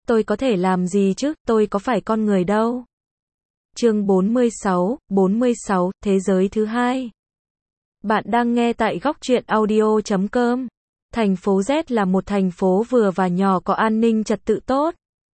Tôi có thể làm gì chứ, tôi có phải con người đâu. Chương 46, Thế giới thứ hai. Bạn đang nghe tại góc truyện audio.com. Thành phố Z là một thành phố vừa và nhỏ có an ninh trật tự tốt.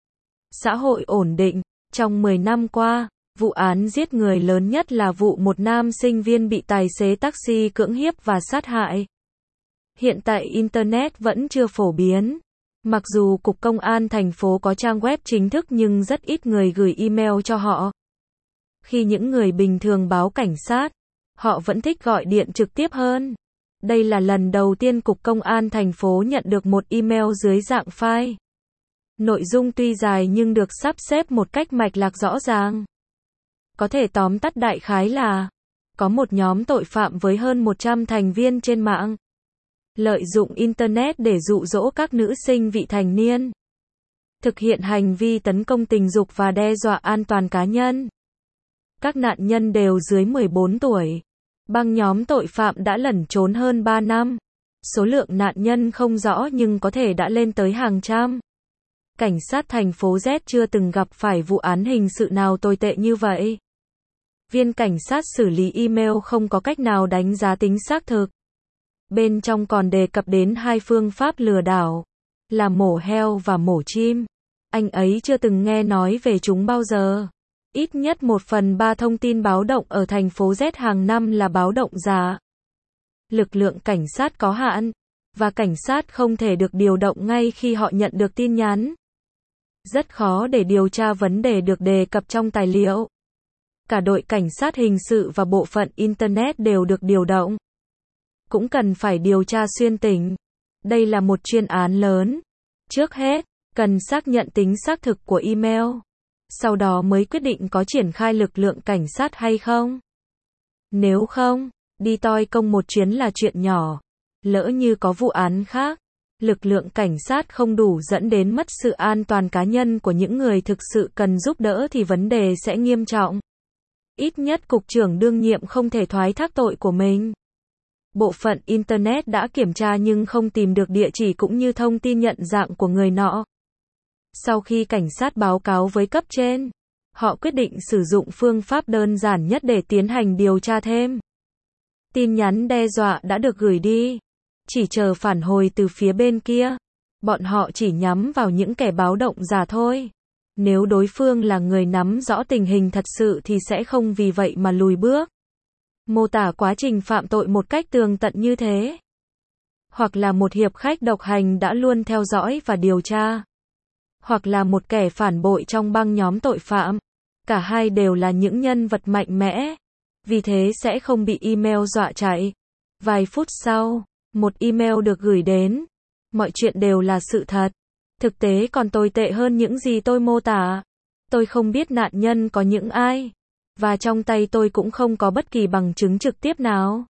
Xã hội ổn định. Trong 10 năm qua, vụ án giết người lớn nhất là vụ một nam sinh viên bị tài xế taxi cưỡng hiếp và sát hại. Hiện tại Internet vẫn chưa phổ biến. Mặc dù Cục Công an thành phố có trang web chính thức nhưng rất ít người gửi email cho họ. Khi những người bình thường báo cảnh sát, họ vẫn thích gọi điện trực tiếp hơn. Đây là lần đầu tiên Cục Công an thành phố nhận được một email dưới dạng file. Nội dung tuy dài nhưng được sắp xếp một cách mạch lạc rõ ràng. Có thể tóm tắt đại khái là, có một nhóm tội phạm với hơn 100 thành viên trên mạng, lợi dụng Internet để dụ dỗ các nữ sinh vị thành niên, thực hiện hành vi tấn công tình dục và đe dọa an toàn cá nhân. Các nạn nhân đều dưới 14 tuổi. Băng nhóm tội phạm đã lẩn trốn hơn 3 năm. Số lượng nạn nhân không rõ nhưng có thể đã lên tới hàng trăm. Cảnh sát thành phố Z chưa từng gặp phải vụ án hình sự nào tồi tệ như vậy. Viên cảnh sát xử lý email không có cách nào đánh giá tính xác thực. Bên trong còn đề cập đến hai phương pháp lừa đảo, là mổ heo và mổ chim. Anh ấy chưa từng nghe nói về chúng bao giờ. Ít nhất 1/3 thông tin báo động ở thành phố Z hàng năm là báo động giả. Lực lượng cảnh sát có hạn, và cảnh sát không thể được điều động ngay khi họ nhận được tin nhắn. Rất khó để điều tra vấn đề được đề cập trong tài liệu. Cả đội cảnh sát hình sự và bộ phận Internet đều được điều động. Cũng cần phải điều tra xuyên tỉnh. Đây là một chuyên án lớn. Trước hết, cần xác nhận tính xác thực của email. Sau đó mới quyết định có triển khai lực lượng cảnh sát hay không. Nếu không, đi toi công một chuyến là chuyện nhỏ. Lỡ như có vụ án khác, lực lượng cảnh sát không đủ dẫn đến mất sự an toàn cá nhân của những người thực sự cần giúp đỡ thì vấn đề sẽ nghiêm trọng. Ít nhất cục trưởng đương nhiệm không thể thoái thác tội của mình. Bộ phận Internet đã kiểm tra nhưng không tìm được địa chỉ cũng như thông tin nhận dạng của người nọ. Sau khi cảnh sát báo cáo với cấp trên, họ quyết định sử dụng phương pháp đơn giản nhất để tiến hành điều tra thêm. Tin nhắn đe dọa đã được gửi đi. Chỉ chờ phản hồi từ phía bên kia. Bọn họ chỉ nhắm vào những kẻ báo động giả thôi. Nếu đối phương là người nắm rõ tình hình thật sự thì sẽ không vì vậy mà lùi bước. Mô tả quá trình phạm tội một cách tường tận như thế. Hoặc là một hiệp khách độc hành đã luôn theo dõi và điều tra. Hoặc là một kẻ phản bội trong băng nhóm tội phạm. Cả hai đều là những nhân vật mạnh mẽ. Vì thế sẽ không bị email dọa chạy. Vài phút sau, một email được gửi đến. Mọi chuyện đều là sự thật. Thực tế còn tồi tệ hơn những gì tôi mô tả. Tôi không biết nạn nhân có những ai. Và trong tay tôi cũng không có bất kỳ bằng chứng trực tiếp nào.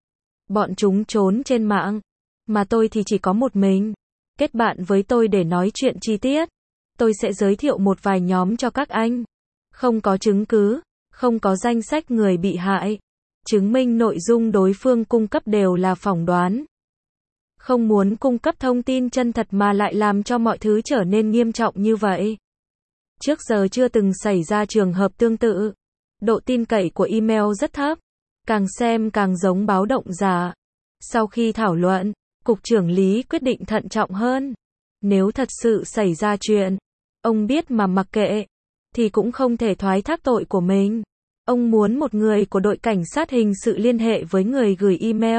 Bọn chúng trốn trên mạng. Mà tôi thì chỉ có một mình. Kết bạn với tôi để nói chuyện chi tiết. Tôi sẽ giới thiệu một vài nhóm cho các anh. Không có chứng cứ, không có danh sách người bị hại. Chứng minh nội dung đối phương cung cấp đều là phỏng đoán. Không muốn cung cấp thông tin chân thật mà lại làm cho mọi thứ trở nên nghiêm trọng như vậy. Trước giờ chưa từng xảy ra trường hợp tương tự. Độ tin cậy của email rất thấp. Càng xem càng giống báo động giả. Sau khi thảo luận, Cục trưởng Lý quyết định thận trọng hơn. Nếu thật sự xảy ra chuyện, ông biết mà mặc kệ, thì cũng không thể thoái thác tội của mình. Ông muốn một người của đội cảnh sát hình sự liên hệ với người gửi email.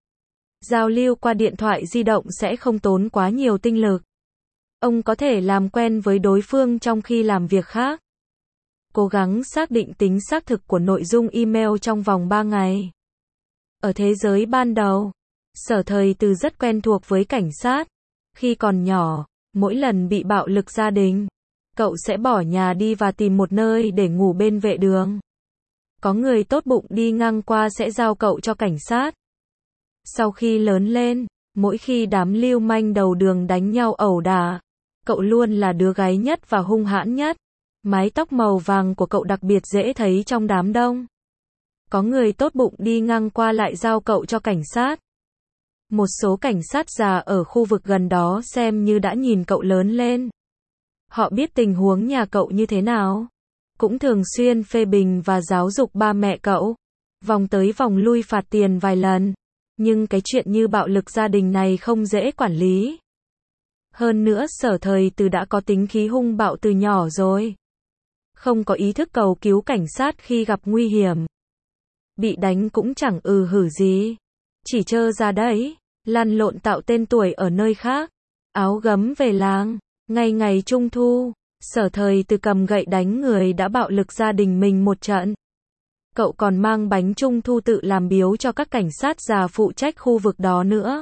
Giao lưu qua điện thoại di động sẽ không tốn quá nhiều tinh lực. Ông có thể làm quen với đối phương trong khi làm việc khác. Cố gắng xác định tính xác thực của nội dung email trong vòng 3 ngày. Ở thế giới ban đầu, Sở Thời Từ rất quen thuộc với cảnh sát. Khi còn nhỏ, mỗi lần bị bạo lực gia đình, cậu sẽ bỏ nhà đi và tìm một nơi để ngủ bên vệ đường. Có người tốt bụng đi ngang qua sẽ giao cậu cho cảnh sát. Sau khi lớn lên, mỗi khi đám lưu manh đầu đường đánh nhau ẩu đả, cậu luôn là đứa gáy nhất và hung hãn nhất. Mái tóc màu vàng của cậu đặc biệt dễ thấy trong đám đông. Có người tốt bụng đi ngang qua lại giao cậu cho cảnh sát. Một số cảnh sát già ở khu vực gần đó xem như đã nhìn cậu lớn lên. Họ biết tình huống nhà cậu như thế nào. Cũng thường xuyên phê bình và giáo dục ba mẹ cậu. Vòng tới vòng lui phạt tiền vài lần. Nhưng cái chuyện như bạo lực gia đình này không dễ quản lý. Hơn nữa Sở Thời Từ đã có tính khí hung bạo từ nhỏ rồi. Không có ý thức cầu cứu cảnh sát khi gặp nguy hiểm. Bị đánh cũng chẳng hử gì. Chỉ trơ ra đấy, lăn lộn tạo tên tuổi ở nơi khác. Áo gấm về làng. Ngày ngày Trung thu, Sở Thời Từ cầm gậy đánh người đã bạo lực gia đình mình một trận. Cậu còn mang bánh Trung thu tự làm biếu cho các cảnh sát già phụ trách khu vực đó nữa.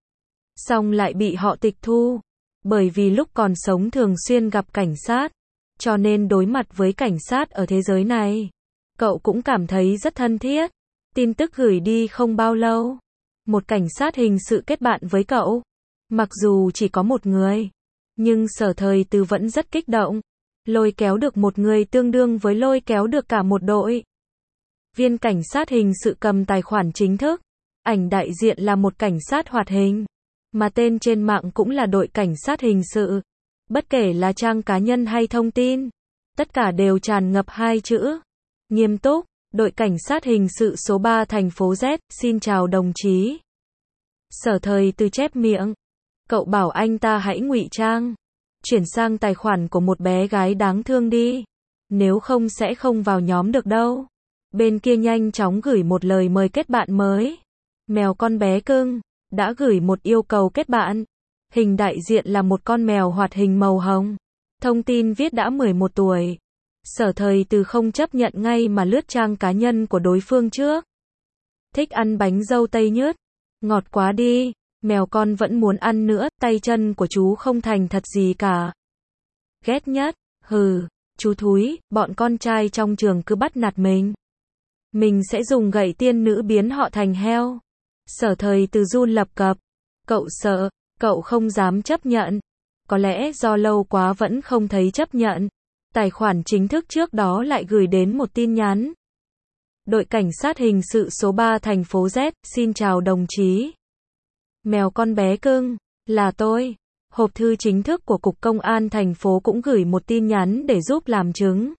Xong lại bị họ tịch thu. Bởi vì lúc còn sống thường xuyên gặp cảnh sát. Cho nên đối mặt với cảnh sát ở thế giới này, cậu cũng cảm thấy rất thân thiết. Tin tức gửi đi không bao lâu, một cảnh sát hình sự kết bạn với cậu. Mặc dù chỉ có một người, nhưng Sở Thời Từ vẫn rất kích động. Lôi kéo được một người tương đương với lôi kéo được cả một đội. Viên cảnh sát hình sự cầm tài khoản chính thức. Ảnh đại diện là một cảnh sát hoạt hình. Mà tên trên mạng cũng là đội cảnh sát hình sự. Bất kể là trang cá nhân hay thông tin, tất cả đều tràn ngập hai chữ. Nghiêm túc, đội cảnh sát hình sự số 3 thành phố Z, xin chào đồng chí. Sở Thời Từ chép miệng. Cậu bảo anh ta hãy ngụy trang. Chuyển sang tài khoản của một bé gái đáng thương đi. Nếu không sẽ không vào nhóm được đâu. Bên kia nhanh chóng gửi một lời mời kết bạn mới. Mèo con bé cưng đã gửi một yêu cầu kết bạn. Hình đại diện là một con mèo hoạt hình màu hồng. Thông tin viết đã 11 tuổi. Sở Thời Từ không chấp nhận ngay mà lướt trang cá nhân của đối phương trước. Thích ăn bánh dâu tây nhớt. Ngọt quá đi. Mèo con vẫn muốn ăn nữa, tay chân của chú không thành thật gì cả. Ghét nhất. Hừ, chú thúi, bọn con trai trong trường cứ bắt nạt mình. Mình sẽ dùng gậy tiên nữ biến họ thành heo. Sở Thời Từ run lập cập. Cậu sợ. Cậu không dám chấp nhận. Có lẽ do lâu quá vẫn không thấy chấp nhận. Tài khoản chính thức trước đó lại gửi đến một tin nhắn. Đội cảnh sát hình sự số 3 thành phố Z, xin chào đồng chí. Mèo con bé cưng, là tôi. Hộp thư chính thức của Cục Công an thành phố cũng gửi một tin nhắn để giúp làm chứng.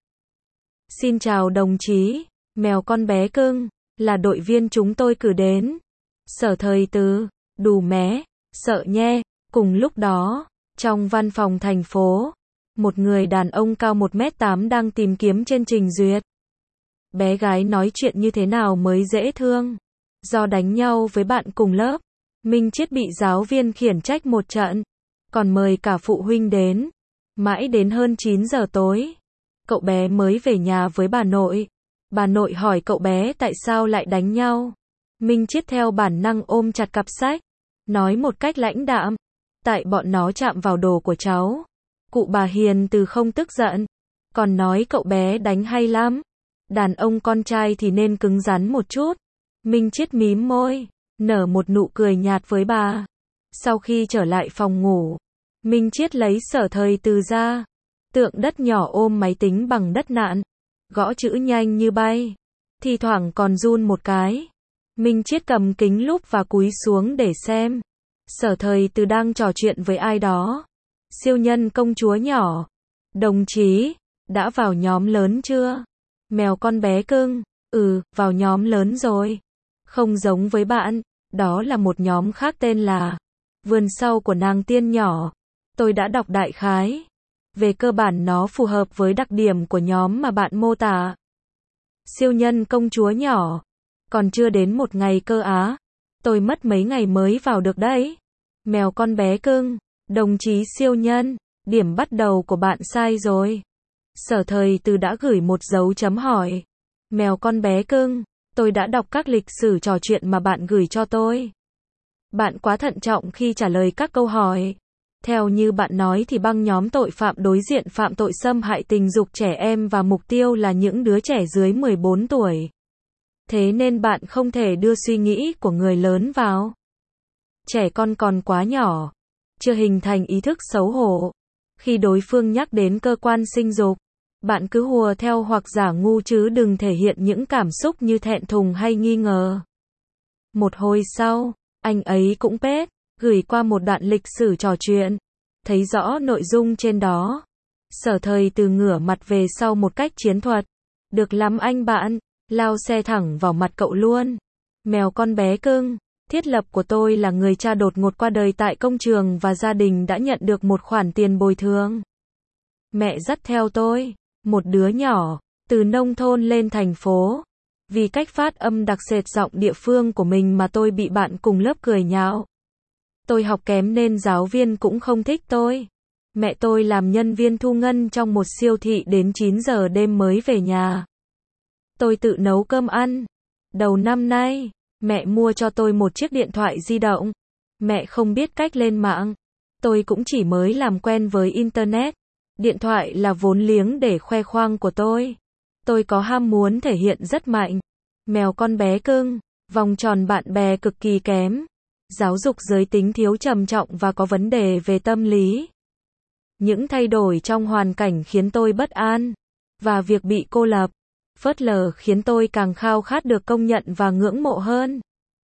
Xin chào đồng chí, mèo con bé cưng, là đội viên chúng tôi cử đến. Sở Thời Từ, đù mé. Sợ nhé. Cùng lúc đó, trong văn phòng thành phố, một người đàn ông cao 1m8 đang tìm kiếm trên trình duyệt. Bé gái nói chuyện như thế nào mới dễ thương. Do đánh nhau với bạn cùng lớp, Minh Chiết bị giáo viên khiển trách một trận, còn mời cả phụ huynh đến. Mãi đến hơn 9 giờ tối, cậu bé mới về nhà với bà nội. Bà nội hỏi cậu bé tại sao lại đánh nhau. Minh Chiết theo bản năng ôm chặt cặp sách. Nói một cách lãnh đạm. Tại bọn nó chạm vào đồ của cháu. Cụ bà Hiền Từ không tức giận. Còn nói cậu bé đánh hay lắm. Đàn ông con trai thì nên cứng rắn một chút. Minh Chiết mím môi. Nở một nụ cười nhạt với bà. Sau khi trở lại phòng ngủ, Minh Chiết lấy Sở Thời Từ ra. Tượng đất nhỏ ôm máy tính bằng đất nặn. Gõ chữ nhanh như bay. Thi thoảng còn run một cái. Minh Chiết cầm kính lúp và cúi xuống để xem. Sở Thời Từ đang trò chuyện với ai đó. Siêu nhân công chúa nhỏ. Đồng chí, đã vào nhóm lớn chưa? Mèo con bé cưng. Vào nhóm lớn rồi. Không giống với bạn, đó là một nhóm khác tên là Vườn sau của nàng tiên nhỏ. Tôi đã đọc đại khái. Về cơ bản nó phù hợp với đặc điểm của nhóm mà bạn mô tả. Siêu nhân công chúa nhỏ. Còn chưa đến một ngày cơ á. Tôi mất mấy ngày mới vào được đấy. Mèo con bé cưng. Đồng chí siêu nhân. Điểm bắt đầu của bạn sai rồi. Sở Thời Từ đã gửi một dấu chấm hỏi. Mèo con bé cưng. Tôi đã đọc các lịch sử trò chuyện mà bạn gửi cho tôi. Bạn quá thận trọng khi trả lời các câu hỏi. Theo như bạn nói thì băng nhóm tội phạm đối diện phạm tội xâm hại tình dục trẻ em và mục tiêu là những đứa trẻ dưới 14 tuổi. Thế nên bạn không thể đưa suy nghĩ của người lớn vào. Trẻ con còn quá nhỏ, chưa hình thành ý thức xấu hổ. Khi đối phương nhắc đến cơ quan sinh dục, bạn cứ hùa theo hoặc giả ngu chứ đừng thể hiện những cảm xúc như thẹn thùng hay nghi ngờ. Một hồi sau, anh ấy cũng gửi qua một đoạn lịch sử trò chuyện. Thấy rõ nội dung trên đó. Sở Thời Từ ngửa mặt về sau một cách chiến thuật. Được lắm anh bạn, lao xe thẳng vào mặt cậu luôn. Mèo con bé cưng, thiết lập của tôi là người cha đột ngột qua đời tại công trường và gia đình đã nhận được một khoản tiền bồi thường. Mẹ dắt theo tôi, một đứa nhỏ, từ nông thôn lên thành phố. Vì cách phát âm đặc sệt giọng địa phương của mình mà tôi bị bạn cùng lớp cười nhạo. Tôi học kém nên giáo viên cũng không thích tôi. Mẹ tôi làm nhân viên thu ngân trong một siêu thị đến 9 giờ đêm mới về nhà. Tôi tự nấu cơm ăn. Đầu năm nay, mẹ mua cho tôi một chiếc điện thoại di động. Mẹ không biết cách lên mạng. Tôi cũng chỉ mới làm quen với Internet. Điện thoại là vốn liếng để khoe khoang của tôi. Tôi có ham muốn thể hiện rất mạnh. Mèo con bé cưng, vòng tròn bạn bè cực kỳ kém. Giáo dục giới tính thiếu trầm trọng và có vấn đề về tâm lý. Những thay đổi trong hoàn cảnh khiến tôi bất an. Và việc bị cô lập, phớt lờ khiến tôi càng khao khát được công nhận và ngưỡng mộ hơn.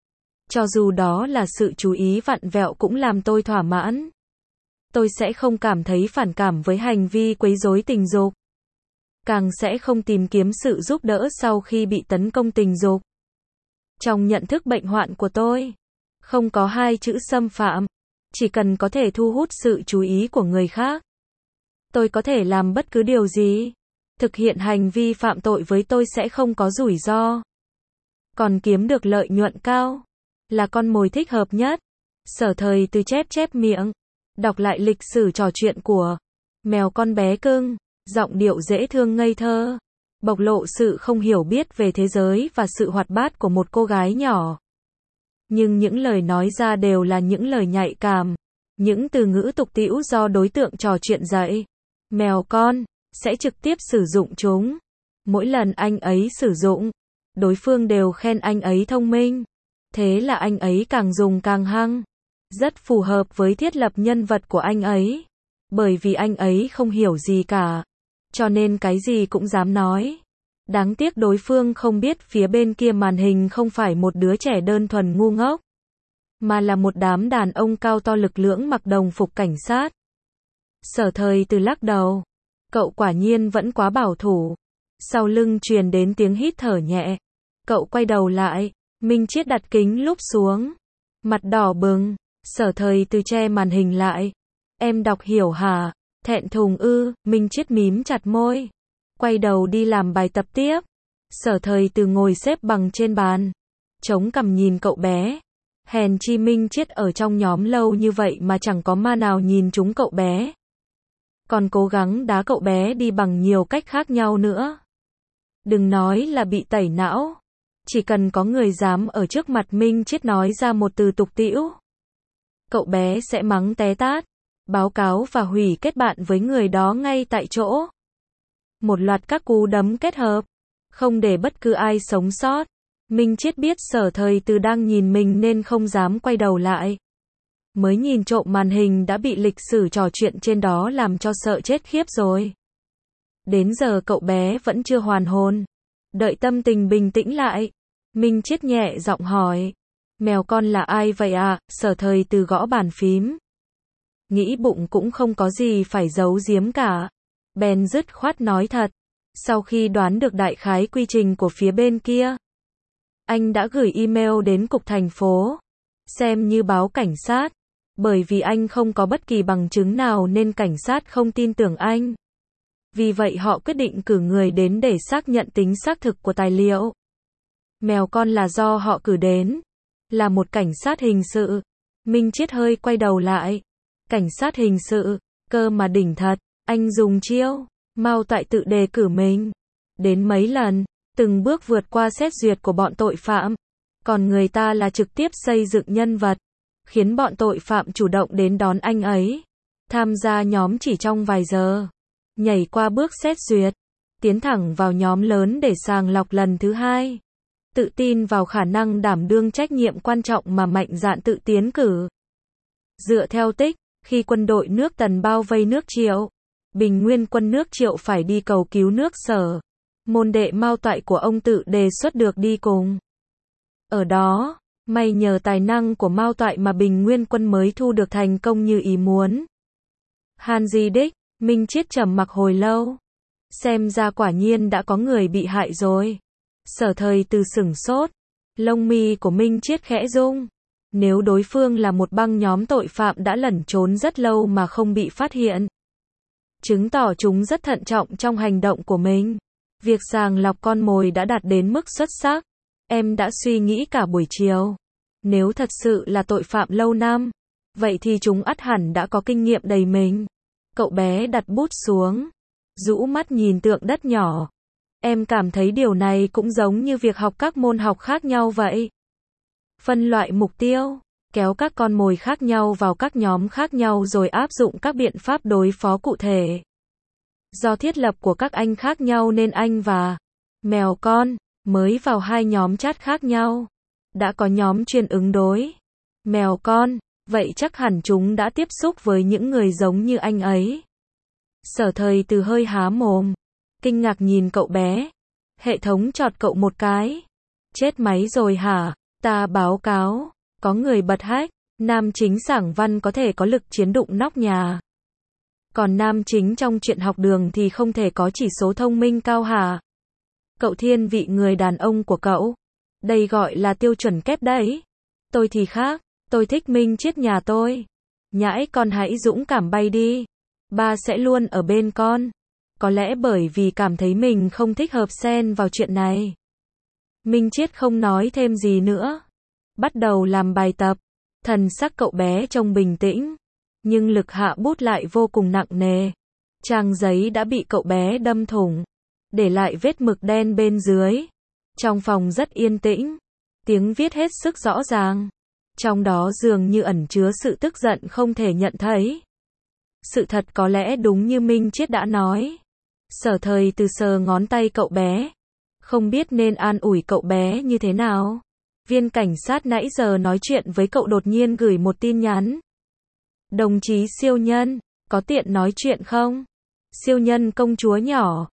Cho dù đó là sự chú ý vặn vẹo cũng làm tôi thỏa mãn. Tôi sẽ không cảm thấy phản cảm với hành vi quấy rối tình dục. Càng sẽ không tìm kiếm sự giúp đỡ sau khi bị tấn công tình dục. Trong nhận thức bệnh hoạn của tôi, không có hai chữ xâm phạm, chỉ cần có thể thu hút sự chú ý của người khác. Tôi có thể làm bất cứ điều gì. Thực hiện hành vi phạm tội với tôi sẽ không có rủi ro. Còn kiếm được lợi nhuận cao là con mồi thích hợp nhất. Sở Thời Từ chép miệng, đọc lại lịch sử trò chuyện của mèo con bé cưng, giọng điệu dễ thương ngây thơ, bộc lộ sự không hiểu biết về thế giới và sự hoạt bát của một cô gái nhỏ. Nhưng những lời nói ra đều là những lời nhạy cảm, những từ ngữ tục tĩu do đối tượng trò chuyện dạy. Mèo con sẽ trực tiếp sử dụng chúng. Mỗi lần anh ấy sử dụng, đối phương đều khen anh ấy thông minh. Thế là anh ấy càng dùng càng hăng. Rất phù hợp với thiết lập nhân vật của anh ấy. Bởi vì anh ấy không hiểu gì cả, cho nên cái gì cũng dám nói. Đáng tiếc đối phương không biết phía bên kia màn hình không phải một đứa trẻ đơn thuần ngu ngốc, mà là một đám đàn ông cao to lực lưỡng mặc đồng phục cảnh sát. Sở Thời Từ lắc đầu. Cậu quả nhiên vẫn quá bảo thủ. Sau lưng truyền đến tiếng hít thở nhẹ. Cậu quay đầu lại. Minh Chiết đặt kính lúp xuống. Mặt đỏ bừng. Sở Thời Từ che màn hình lại. Em đọc hiểu hả? Thẹn thùng ư? Minh Chiết mím chặt môi. Quay đầu đi làm bài tập tiếp. Sở Thời Từ ngồi xếp bằng trên bàn, chống cằm nhìn cậu bé. Hèn chi Minh Chiết ở trong nhóm lâu như vậy mà chẳng có ma nào nhìn trúng cậu bé. Còn cố gắng đá cậu bé đi bằng nhiều cách khác nhau nữa. Đừng nói là bị tẩy não. Chỉ cần có người dám ở trước mặt Minh Chiết nói ra một từ tục tĩu, cậu bé sẽ mắng té tát, báo cáo và hủy kết bạn với người đó ngay tại chỗ. Một loạt các cú đấm kết hợp, không để bất cứ ai sống sót. Minh Chiết biết Sở Thời Từ đang nhìn mình nên không dám quay đầu lại. Mới nhìn trộm màn hình đã bị lịch sử trò chuyện trên đó làm cho sợ chết khiếp rồi. Đến giờ cậu bé vẫn chưa hoàn hồn. Đợi tâm tình bình tĩnh lại, Minh Chiết nhẹ giọng hỏi. Mèo con là ai vậy ạ? Sở Thời Từ gõ bàn phím. Nghĩ bụng cũng không có gì phải giấu giếm cả. Bèn dứt khoát nói thật. Sau khi đoán được đại khái quy trình của phía bên kia, anh đã gửi email đến cục thành phố, xem như báo cảnh sát. Bởi vì anh không có bất kỳ bằng chứng nào nên cảnh sát không tin tưởng anh. Vì vậy họ quyết định cử người đến để xác nhận tính xác thực của tài liệu. Mèo con là do họ cử đến, là một cảnh sát hình sự. Minh Chiết hơi quay đầu lại. Cảnh sát hình sự, cơ mà đỉnh thật. Anh dùng chiêu Mao Toại tự đề cử mình đến mấy lần, từng bước vượt qua xét duyệt của bọn tội phạm. Còn người ta là trực tiếp xây dựng nhân vật, khiến bọn tội phạm chủ động đến đón anh ấy, tham gia nhóm chỉ trong vài giờ, nhảy qua bước xét duyệt, tiến thẳng vào nhóm lớn để sàng lọc lần thứ hai. Tự tin vào khả năng đảm đương trách nhiệm quan trọng mà mạnh dạn tự tiến cử. Dựa theo tích, khi quân đội nước Tần bao vây nước Triệu, Bình Nguyên quân nước Triệu phải đi cầu cứu nước Sở. Môn đệ Mao Toại của ông tự đề xuất được đi cùng. Ở đó, may nhờ tài năng của Mao Toại mà Bình Nguyên quân mới thu được thành công như ý muốn. Han Di Đích, Minh Chiết trầm mặc hồi lâu. Xem ra quả nhiên đã có người bị hại rồi. Sở Thời Từ sửng sốt. Lông mi của Minh Chiết khẽ rung. Nếu đối phương là một băng nhóm tội phạm đã lẩn trốn rất lâu mà không bị phát hiện, chứng tỏ chúng rất thận trọng trong hành động của mình. Việc sàng lọc con mồi đã đạt đến mức xuất sắc. Em đã suy nghĩ cả buổi chiều. Nếu thật sự là tội phạm lâu năm, vậy thì chúng ắt hẳn đã có kinh nghiệm đầy mình. Cậu bé đặt bút xuống, rũ mắt nhìn tượng đất nhỏ. Em cảm thấy điều này cũng giống như việc học các môn học khác nhau vậy. Phân loại mục tiêu, kéo các con mồi khác nhau vào các nhóm khác nhau rồi áp dụng các biện pháp đối phó cụ thể. Do thiết lập của các anh khác nhau nên anh và mèo con mới vào hai nhóm chat khác nhau. Đã có nhóm chuyên ứng đối mèo con, vậy chắc hẳn chúng đã tiếp xúc với những người giống như anh ấy. Sở Thời Từ hơi há mồm, kinh ngạc nhìn cậu bé. Hệ thống chọt cậu một cái. Chết máy rồi hả? Ta báo cáo, có người bật hack. Nam chính Sảng Văn có thể có lực chiến đụng nóc nhà. Còn nam chính trong chuyện học đường thì không thể có chỉ số thông minh cao hả? Cậu thiên vị người đàn ông của cậu. Đây gọi là tiêu chuẩn kép đấy. Tôi thì khác, tôi thích Minh Chiết nhà tôi. Nhãi con hãy dũng cảm bay đi. Ba sẽ luôn ở bên con. Có lẽ bởi vì cảm thấy mình không thích hợp xen vào chuyện này. Minh Chiết không nói thêm gì nữa. Bắt đầu làm bài tập. Thần sắc cậu bé trông bình tĩnh. Nhưng lực hạ bút lại vô cùng nặng nề. Trang giấy đã bị cậu bé đâm thủng. Để lại vết mực đen bên dưới. Trong phòng rất yên tĩnh. Tiếng viết hết sức rõ ràng. Trong đó dường như ẩn chứa sự tức giận không thể nhận thấy. Sự thật có lẽ đúng như Minh Chiết đã nói. Sở Thời Từ sờ ngón tay cậu bé. Không biết nên an ủi cậu bé như thế nào. Viên cảnh sát nãy giờ nói chuyện với cậu đột nhiên gửi một tin nhắn. Đồng chí siêu nhân, có tiện nói chuyện không? Siêu nhân công chúa nhỏ.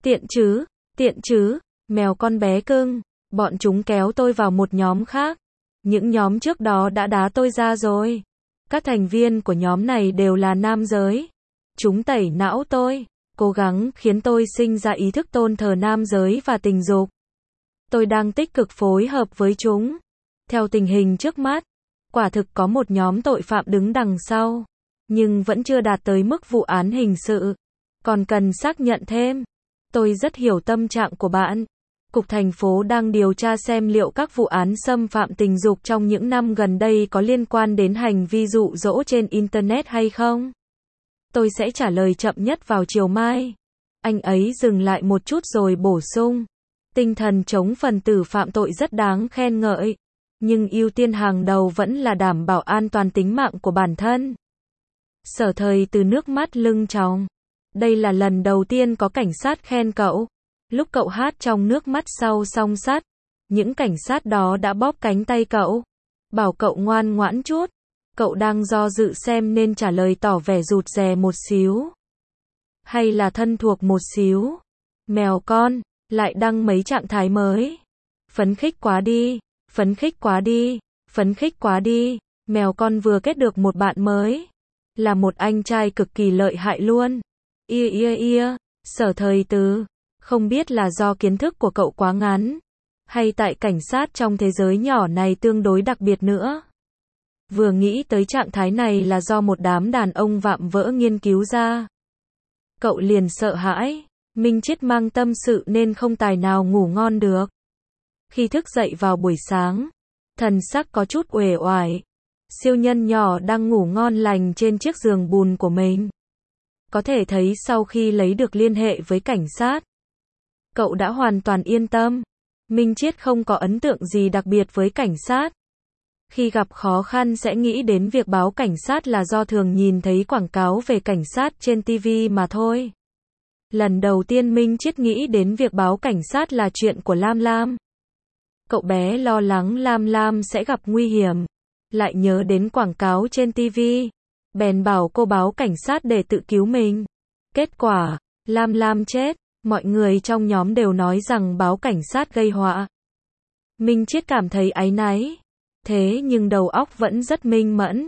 Tiện chứ, mèo con bé cưng. Bọn chúng kéo tôi vào một nhóm khác. Những nhóm trước đó đã đá tôi ra rồi. Các thành viên của nhóm này đều là nam giới. Chúng tẩy não tôi, cố gắng khiến tôi sinh ra ý thức tôn thờ nam giới và tình dục. Tôi đang tích cực phối hợp với chúng. Theo tình hình trước mắt, quả thực có một nhóm tội phạm đứng đằng sau, nhưng vẫn chưa đạt tới mức vụ án hình sự. Còn cần xác nhận thêm. Tôi rất hiểu tâm trạng của bạn. Cục thành phố đang điều tra xem liệu các vụ án xâm phạm tình dục trong những năm gần đây có liên quan đến hành vi dụ dỗ trên Internet hay không. Tôi sẽ trả lời chậm nhất vào chiều mai. Anh ấy dừng lại một chút rồi bổ sung. Tinh thần chống phần tử phạm tội rất đáng khen ngợi. Nhưng ưu tiên hàng đầu vẫn là đảm bảo an toàn tính mạng của bản thân. Sở Thời Từ nước mắt lưng tròng. Đây là lần đầu tiên có cảnh sát khen cậu. Lúc cậu hát trong nước mắt sau song sắt, những cảnh sát đó đã bóp cánh tay cậu, bảo cậu ngoan ngoãn chút. Cậu đang do dự xem nên trả lời tỏ vẻ rụt rè một xíu, hay là thân thuộc một xíu. Mèo con, lại đăng mấy trạng thái mới. Phấn khích quá đi, phấn khích quá đi, phấn khích quá đi. Mèo con vừa kết được một bạn mới. Là một anh trai cực kỳ lợi hại luôn. Sở Thời Từ. Không biết là do kiến thức của cậu quá ngắn, hay tại cảnh sát trong thế giới nhỏ này tương đối đặc biệt nữa. Vừa nghĩ tới trạng thái này là do một đám đàn ông vạm vỡ nghiên cứu ra. Cậu liền sợ hãi. Minh Chiết mang tâm sự nên không tài nào ngủ ngon được. Khi thức dậy vào buổi sáng, thần sắc có chút uể oải. Siêu nhân nhỏ đang ngủ ngon lành trên chiếc giường bùn của mình. Có thể thấy sau khi lấy được liên hệ với cảnh sát, cậu đã hoàn toàn yên tâm. Minh Chiết không có ấn tượng gì đặc biệt với cảnh sát. Khi gặp khó khăn sẽ nghĩ đến việc báo cảnh sát là do thường nhìn thấy quảng cáo về cảnh sát trên TV mà thôi. Lần đầu tiên Minh Chiết nghĩ đến việc báo cảnh sát là chuyện của Lam Lam. Cậu bé lo lắng Lam Lam sẽ gặp nguy hiểm. Lại nhớ đến quảng cáo trên TV. Bèn bảo cô báo cảnh sát để tự cứu mình. Kết quả, Lam Lam chết. Mọi người trong nhóm đều nói rằng báo cảnh sát gây họa. Minh Chiết cảm thấy áy náy. Thế nhưng đầu óc vẫn rất minh mẫn.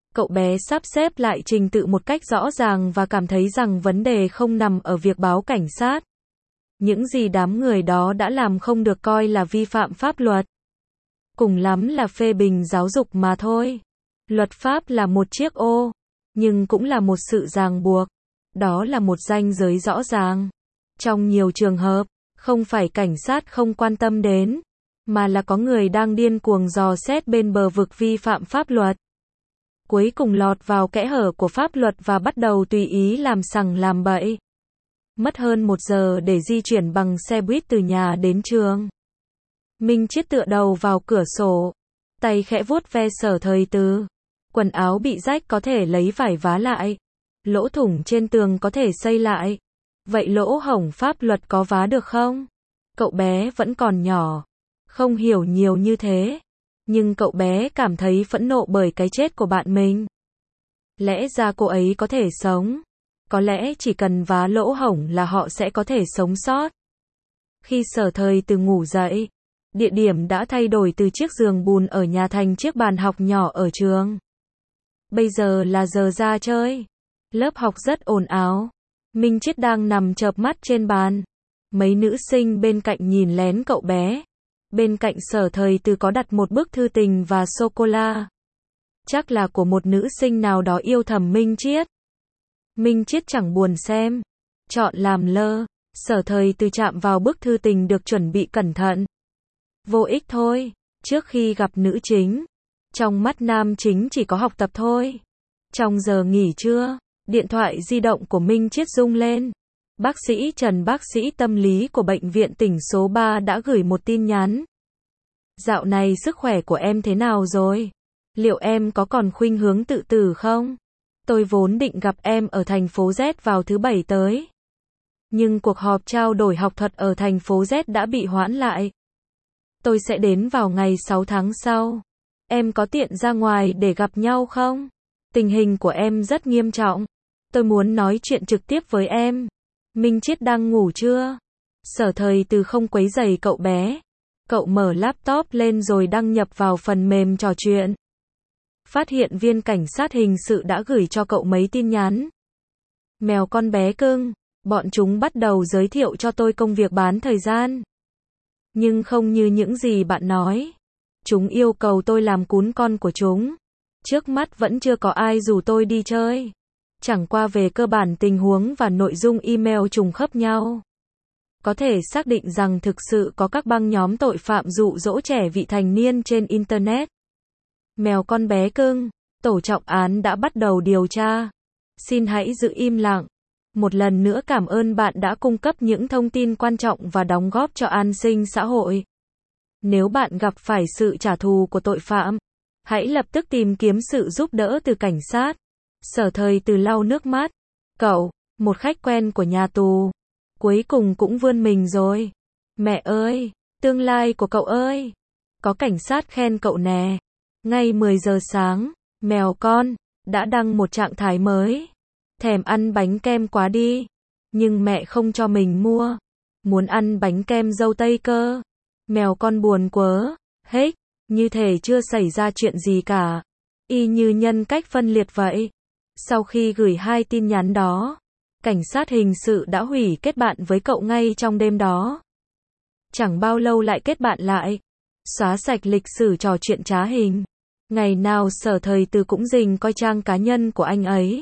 Cậu bé sắp xếp lại trình tự một cách rõ ràng và cảm thấy rằng vấn đề không nằm ở việc báo cảnh sát. Những gì đám người đó đã làm không được coi là vi phạm pháp luật. Cùng lắm là phê bình giáo dục mà thôi. Luật pháp là một chiếc ô, nhưng cũng là một sự ràng buộc. Đó là một ranh giới rõ ràng. Trong nhiều trường hợp, không phải cảnh sát không quan tâm đến, mà là có người đang điên cuồng dò xét bên bờ vực vi phạm pháp luật. Cuối cùng lọt vào kẽ hở của pháp luật và bắt đầu tùy ý làm sằng làm bậy. Mất hơn 1 giờ để di chuyển bằng xe buýt từ nhà đến trường. Minh Chiết tựa đầu vào cửa sổ, tay khẽ vuốt ve Sở Thời Từ. Quần áo bị rách có thể lấy vải vá lại. Lỗ thủng trên tường có thể xây lại. Vậy lỗ hổng pháp luật có vá được không? Cậu bé vẫn còn nhỏ, không hiểu nhiều như thế. Nhưng cậu bé cảm thấy phẫn nộ bởi cái chết của bạn mình. Lẽ ra cô ấy có thể sống. Có lẽ chỉ cần vá lỗ hổng là họ sẽ có thể sống sót. Khi Sở Thời Từ ngủ dậy, địa điểm đã thay đổi từ chiếc giường bùn ở nhà thành chiếc bàn học nhỏ ở trường. Bây giờ là giờ ra chơi. Lớp học rất ồn ào. Minh Chiết đang nằm chợp mắt trên bàn. Mấy nữ sinh bên cạnh nhìn lén cậu bé. Bên cạnh Sở Thời Từ có đặt một bức thư tình và sô-cô-la. Chắc là của một nữ sinh nào đó yêu thầm Minh Chiết. Minh Chiết chẳng buồn xem. Chọn làm lơ. Sở Thời Từ chạm vào bức thư tình được chuẩn bị cẩn thận. Vô ích thôi. Trước khi gặp nữ chính, trong mắt nam chính chỉ có học tập thôi. Trong giờ nghỉ trưa, điện thoại di động của Minh Chiết rung lên. Bác sĩ Trần, bác sĩ tâm lý của bệnh viện tỉnh số 3 đã gửi một tin nhắn. Dạo này sức khỏe của em thế nào rồi? Liệu em có còn khuynh hướng tự tử không? Tôi vốn định gặp em ở thành phố Z vào thứ Bảy tới. Nhưng cuộc họp trao đổi học thuật ở thành phố Z đã bị hoãn lại. Tôi sẽ đến vào ngày 6 tháng sau. Em có tiện ra ngoài để gặp nhau không? Tình hình của em rất nghiêm trọng. Tôi muốn nói chuyện trực tiếp với em. Minh Chiết đang ngủ chưa? Sở Thời Từ không quấy rầy cậu bé. Cậu mở laptop lên rồi đăng nhập vào phần mềm trò chuyện. Phát hiện viên cảnh sát hình sự đã gửi cho cậu mấy tin nhắn. Mèo con bé cưng, bọn chúng bắt đầu giới thiệu cho tôi công việc bán thời gian. Nhưng không như những gì bạn nói. Chúng yêu cầu tôi làm cún con của chúng. Trước mắt vẫn chưa có ai rủ tôi đi chơi. Chẳng qua về cơ bản tình huống và nội dung email trùng khớp nhau. Có thể xác định rằng thực sự có các băng nhóm tội phạm dụ dỗ trẻ vị thành niên trên Internet. Mèo con bé cưng, tổ trọng án đã bắt đầu điều tra. Xin hãy giữ im lặng. Một lần nữa cảm ơn bạn đã cung cấp những thông tin quan trọng và đóng góp cho an sinh xã hội. Nếu bạn gặp phải sự trả thù của tội phạm, hãy lập tức tìm kiếm sự giúp đỡ từ cảnh sát. Sở Thời Từ lau nước mắt. Cậu, một khách quen của nhà tù, cuối cùng cũng vươn mình rồi. Mẹ ơi, tương lai của cậu ơi. Có cảnh sát khen cậu nè. Ngay 10 giờ sáng, mèo con đã đăng một trạng thái mới. Thèm ăn bánh kem quá đi. Nhưng mẹ không cho mình mua. Muốn ăn bánh kem dâu tây cơ. Mèo con buồn quớ. Hết, như thể chưa xảy ra chuyện gì cả. Y như nhân cách phân liệt vậy. Sau khi gửi 2 tin nhắn đó, cảnh sát hình sự đã hủy kết bạn với cậu ngay trong đêm đó. Chẳng bao lâu lại kết bạn lại. Xóa sạch lịch sử trò chuyện trá hình. Ngày nào Sở Thời Từ cũng rình coi trang cá nhân của anh ấy.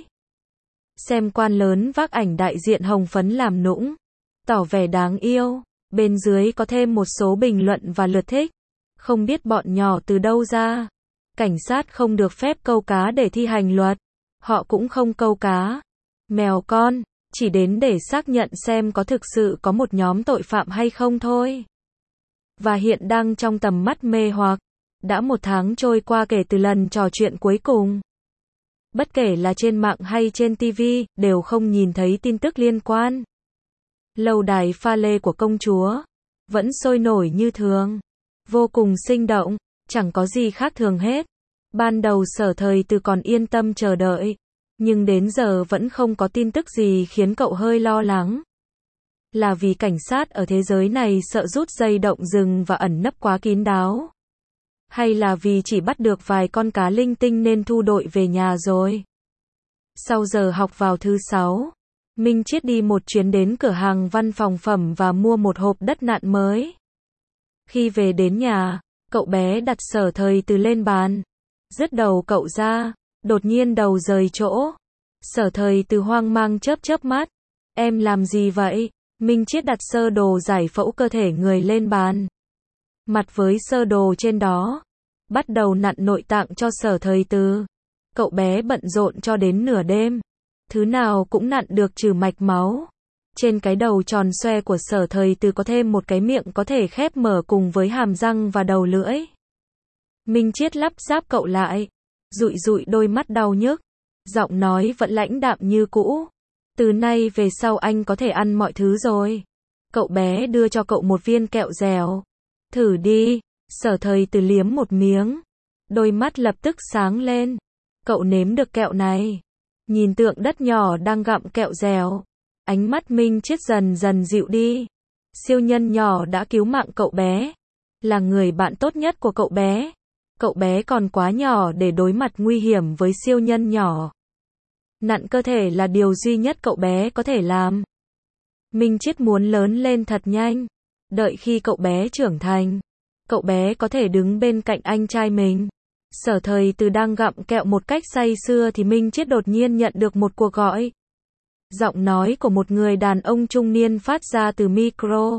Xem quan lớn vác ảnh đại diện hồng phấn làm nũng, tỏ vẻ đáng yêu. Bên dưới có thêm một số bình luận và lượt thích. Không biết bọn nhỏ từ đâu ra. Cảnh sát không được phép câu cá để thi hành luật. Họ cũng không câu cá. Mèo con, chỉ đến để xác nhận xem có thực sự có một nhóm tội phạm hay không thôi. Và hiện đang trong tầm mắt mê hoặc. Đã 1 tháng trôi qua kể từ lần trò chuyện cuối cùng. Bất kể là trên mạng hay trên TV, đều không nhìn thấy tin tức liên quan. Lâu đài pha lê của công chúa vẫn sôi nổi như thường. Vô cùng sinh động, chẳng có gì khác thường hết. Ban đầu Sở Thời Từ còn yên tâm chờ đợi. Nhưng đến giờ vẫn không có tin tức gì khiến cậu hơi lo lắng. Là vì cảnh sát ở thế giới này sợ rút dây động rừng và ẩn nấp quá kín đáo. Hay là vì chỉ bắt được vài con cá linh tinh nên thu đội về nhà rồi? Sau giờ học vào thứ 6, Minh Chiết đi một chuyến đến cửa hàng văn phòng phẩm và mua một hộp đất nặn mới. Khi về đến nhà, cậu bé đặt Sở Thời Từ lên bàn. Dứt đầu cậu ra, đột nhiên đầu rời chỗ. Sở Thời Từ hoang mang chớp chớp mắt. Em làm gì vậy? Minh Chiết đặt sơ đồ giải phẫu cơ thể người lên bàn. Mặt với sơ đồ trên đó. Bắt đầu nặn nội tạng cho Sở Thời Từ. Cậu bé bận rộn cho đến nửa đêm. Thứ nào cũng nặn được trừ mạch máu. Trên cái đầu tròn xoe của Sở Thời Từ có thêm một cái miệng có thể khép mở cùng với hàm răng và đầu lưỡi. Minh Chiết lắp ráp cậu lại. Dụi dụi đôi mắt đau nhức. Giọng nói vẫn lãnh đạm như cũ. Từ nay về sau anh có thể ăn mọi thứ rồi. Cậu bé đưa cho cậu một viên kẹo dẻo. Thử đi. Sở Thời Từ liếm một miếng. Đôi mắt lập tức sáng lên. Cậu nếm được kẹo này. Nhìn tượng đất nhỏ đang gặm kẹo dẻo. Ánh mắt Minh Chiết dần dần dịu đi. Siêu nhân nhỏ đã cứu mạng cậu bé. Là người bạn tốt nhất của cậu bé. Cậu bé còn quá nhỏ để đối mặt nguy hiểm với siêu nhân nhỏ. Nặn cơ thể là điều duy nhất cậu bé có thể làm. Minh Chiết muốn lớn lên thật nhanh. Đợi khi cậu bé trưởng thành, cậu bé có thể đứng bên cạnh anh trai mình. Sở Thời Từ đang gặm kẹo một cách say sưa thì Minh Chiết đột nhiên nhận được một cuộc gọi. Giọng nói của một người đàn ông trung niên phát ra từ micro.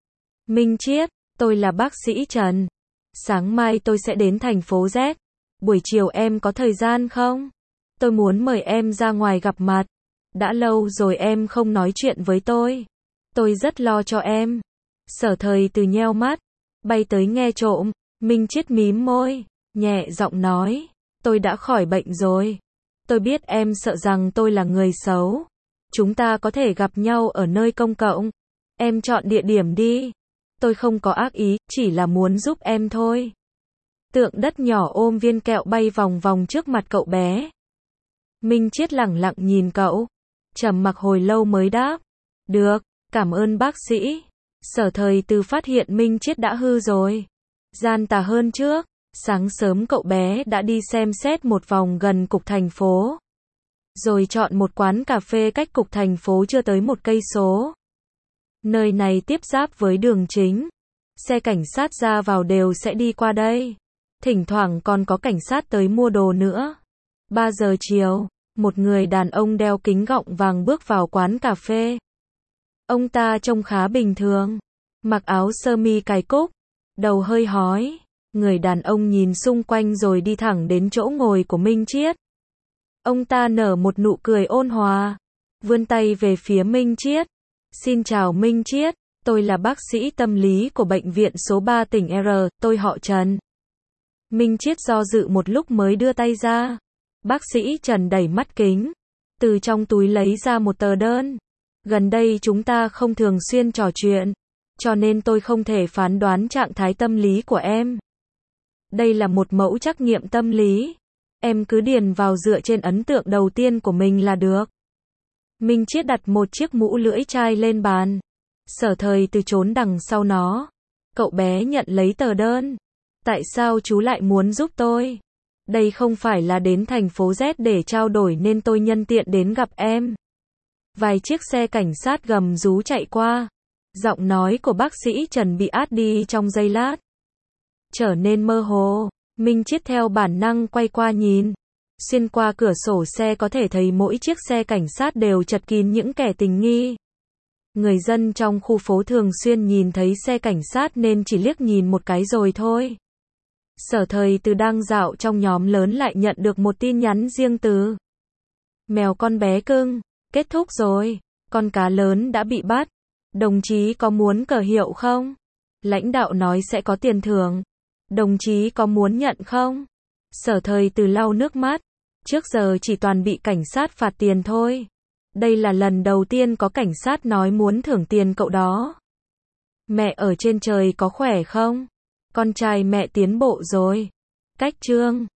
Minh Chiết, tôi là bác sĩ Trần. Sáng mai tôi sẽ đến thành phố Z. Buổi chiều em có thời gian không? Tôi muốn mời em ra ngoài gặp mặt. Đã lâu rồi em không nói chuyện với tôi. Tôi rất lo cho em. Sở Thời Từ nheo mắt, bay tới nghe trộm. Minh Chiết mím môi, nhẹ giọng nói, tôi đã khỏi bệnh rồi. Tôi biết em sợ rằng tôi là người xấu. Chúng ta có thể gặp nhau ở nơi công cộng. Em chọn địa điểm đi. Tôi không có ác ý, chỉ là muốn giúp em thôi. Tượng đất nhỏ ôm viên kẹo bay vòng vòng trước mặt cậu bé. Minh Chiết lẳng lặng nhìn cậu. Trầm mặc hồi lâu mới đáp. Được, cảm ơn bác sĩ. Sở Thời Từ phát hiện Minh Chiết đã hư rồi. Gian tà hơn trước. Sáng sớm cậu bé đã đi xem xét một vòng gần cục thành phố. Rồi chọn một quán cà phê cách cục thành phố chưa tới 1 cây số. Nơi này tiếp giáp với đường chính. Xe cảnh sát ra vào đều sẽ đi qua đây. Thỉnh thoảng còn có cảnh sát tới mua đồ nữa. 3 giờ chiều, một người đàn ông đeo kính gọng vàng bước vào quán cà phê. Ông ta trông khá bình thường. Mặc áo sơ mi cài cúc. Đầu hơi hói. Người đàn ông nhìn xung quanh rồi đi thẳng đến chỗ ngồi của Minh Chiết. Ông ta nở một nụ cười ôn hòa. Vươn tay về phía Minh Chiết. Xin chào Minh Chiết. Tôi là bác sĩ tâm lý của bệnh viện số 3 tỉnh R. Tôi họ Trần. Minh Chiết do dự một lúc mới đưa tay ra. Bác sĩ Trần đẩy mắt kính. Từ trong túi lấy ra một tờ đơn. Gần đây chúng ta không thường xuyên trò chuyện. Cho nên tôi không thể phán đoán trạng thái tâm lý của em. Đây là một mẫu trắc nghiệm tâm lý. Em cứ điền vào dựa trên ấn tượng đầu tiên của mình là được. Minh Chiết đặt một chiếc mũ lưỡi chai lên bàn. Sở Thời Từ trốn đằng sau nó. Cậu bé nhận lấy tờ đơn. Tại sao chú lại muốn giúp tôi? Đây không phải là đến thành phố Z để trao đổi nên tôi nhân tiện đến gặp em. Vài chiếc xe cảnh sát gầm rú chạy qua. Giọng nói của bác sĩ Trần bị át đi trong giây lát. Trở nên mơ hồ. Minh Chiết theo bản năng quay qua nhìn. Xuyên qua cửa sổ xe có thể thấy mỗi chiếc xe cảnh sát đều chật kín những kẻ tình nghi. Người dân trong khu phố thường xuyên nhìn thấy xe cảnh sát nên chỉ liếc nhìn một cái rồi thôi. Sở Thời Từ đang dạo trong nhóm lớn lại nhận được một tin nhắn riêng từ. Mèo con bé cưng, kết thúc rồi, con cá lớn đã bị bắt. Đồng chí có muốn cờ hiệu không? Lãnh đạo nói sẽ có tiền thưởng. Đồng chí có muốn nhận không? Sở Thời Từ lau nước mắt. Trước giờ chỉ toàn bị cảnh sát phạt tiền thôi. Đây là lần đầu tiên có cảnh sát nói muốn thưởng tiền cậu đó. Mẹ ở trên trời có khỏe không? Con trai mẹ tiến bộ rồi. Cách chương